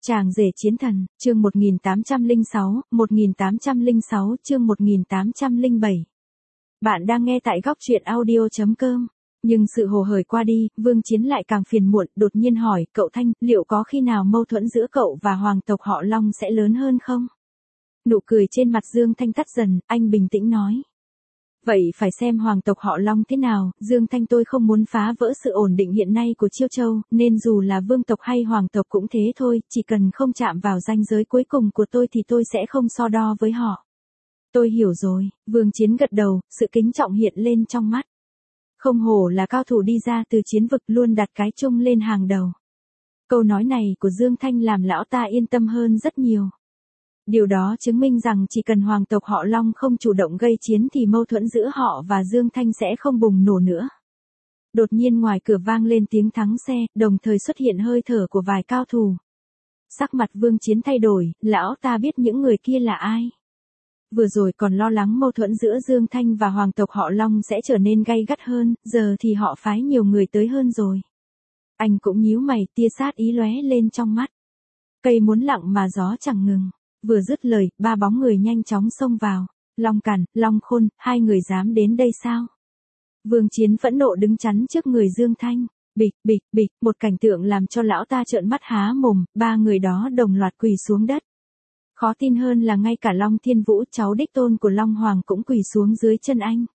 Chàng rể chiến thần, chương 1806, chương 1807. Bạn đang nghe tại góc truyện audio.com. Nhưng sự hồ hởi qua đi, Vương Chiến lại càng phiền muộn, đột nhiên hỏi, cậu Thanh, liệu có khi nào mâu thuẫn giữa cậu và hoàng tộc họ Long sẽ lớn hơn không? Nụ cười trên mặt Dương Thanh tắt dần, anh bình tĩnh nói. Vậy phải xem hoàng tộc họ Long thế nào, Dương Thanh tôi không muốn phá vỡ sự ổn định hiện nay của Chiêu Châu, nên dù là vương tộc hay hoàng tộc cũng thế thôi, chỉ cần không chạm vào ranh giới cuối cùng của tôi thì tôi sẽ không so đo với họ. Tôi hiểu rồi, Vương Chiến gật đầu, sự kính trọng hiện lên trong mắt. Không hổ là cao thủ đi ra từ chiến vực luôn đặt cái chung lên hàng đầu. Câu nói này của Dương Thanh làm lão ta yên tâm hơn rất nhiều. Điều đó chứng minh rằng chỉ cần hoàng tộc họ Long không chủ động gây chiến thì mâu thuẫn giữa họ và Dương Thanh sẽ không bùng nổ nữa. Đột nhiên ngoài cửa vang lên tiếng thắng xe, đồng thời xuất hiện hơi thở của vài cao thủ. Sắc mặt Vương Chiến thay đổi, lão ta biết những người kia là ai. Vừa rồi còn lo lắng mâu thuẫn giữa Dương Thanh và hoàng tộc họ Long sẽ trở nên gay gắt hơn, giờ thì họ phái nhiều người tới hơn rồi. Anh cũng nhíu mày, tia sát ý lóe lên trong mắt. Cây muốn lặng mà gió chẳng ngừng. Vừa dứt lời, ba bóng người nhanh chóng xông vào. Long Càn, Long Khôn, hai người dám đến đây sao? Vương Chiến phẫn nộ đứng chắn trước người Dương Thanh. Bịch, bịch, bịch, một cảnh tượng làm cho lão ta trợn mắt há mồm, ba người đó đồng loạt quỳ xuống đất. Khó tin hơn là ngay cả Long Thiên Vũ, cháu đích tôn của Long Hoàng cũng quỳ xuống dưới chân anh.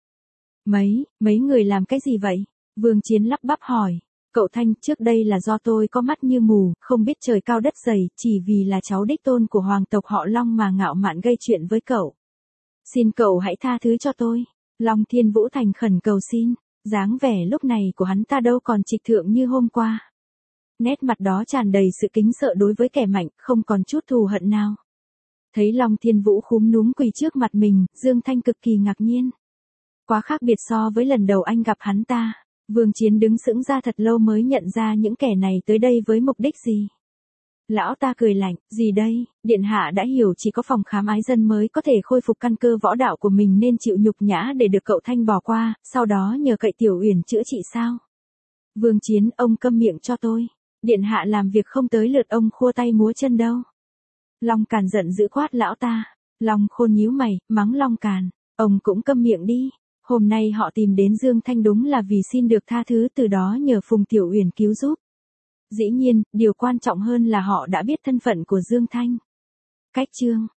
Mấy người làm cái gì vậy? Vương Chiến lắp bắp hỏi. Cậu Thanh, trước đây là do tôi có mắt như mù, không biết trời cao đất dày, chỉ vì là cháu đích tôn của hoàng tộc họ Long mà ngạo mạn gây chuyện với cậu. Xin cậu hãy tha thứ cho tôi. Long Thiên Vũ thành khẩn cầu xin, dáng vẻ lúc này của hắn ta đâu còn trịch thượng như hôm qua. Nét mặt đó tràn đầy sự kính sợ đối với kẻ mạnh, không còn chút thù hận nào. Thấy Long Thiên Vũ khúm núm quỳ trước mặt mình, Dương Thanh cực kỳ ngạc nhiên. Quá khác biệt so với lần đầu anh gặp hắn ta. Vương Chiến đứng sững ra thật lâu mới nhận ra những kẻ này tới đây với mục đích gì. Lão ta cười lạnh, gì đây, điện hạ đã hiểu chỉ có phòng khám ái dân mới có thể khôi phục căn cơ võ đạo của mình nên chịu nhục nhã để được cậu Thanh bỏ qua, sau đó nhờ cậy Tiểu Uyển chữa trị sao? Vương Chiến, ông câm miệng cho tôi. Điện hạ làm việc không tới lượt ông khua tay múa chân đâu. Long Càn giận dữ quát lão ta. Long Khôn nhíu mày, mắng Long Càn, ông cũng câm miệng đi. Hôm nay họ tìm đến Dương Thanh đúng là vì xin được tha thứ, từ đó nhờ Phùng Tiểu Uyển cứu giúp. Dĩ nhiên, điều quan trọng hơn là họ đã biết thân phận của Dương Thanh. Cách chương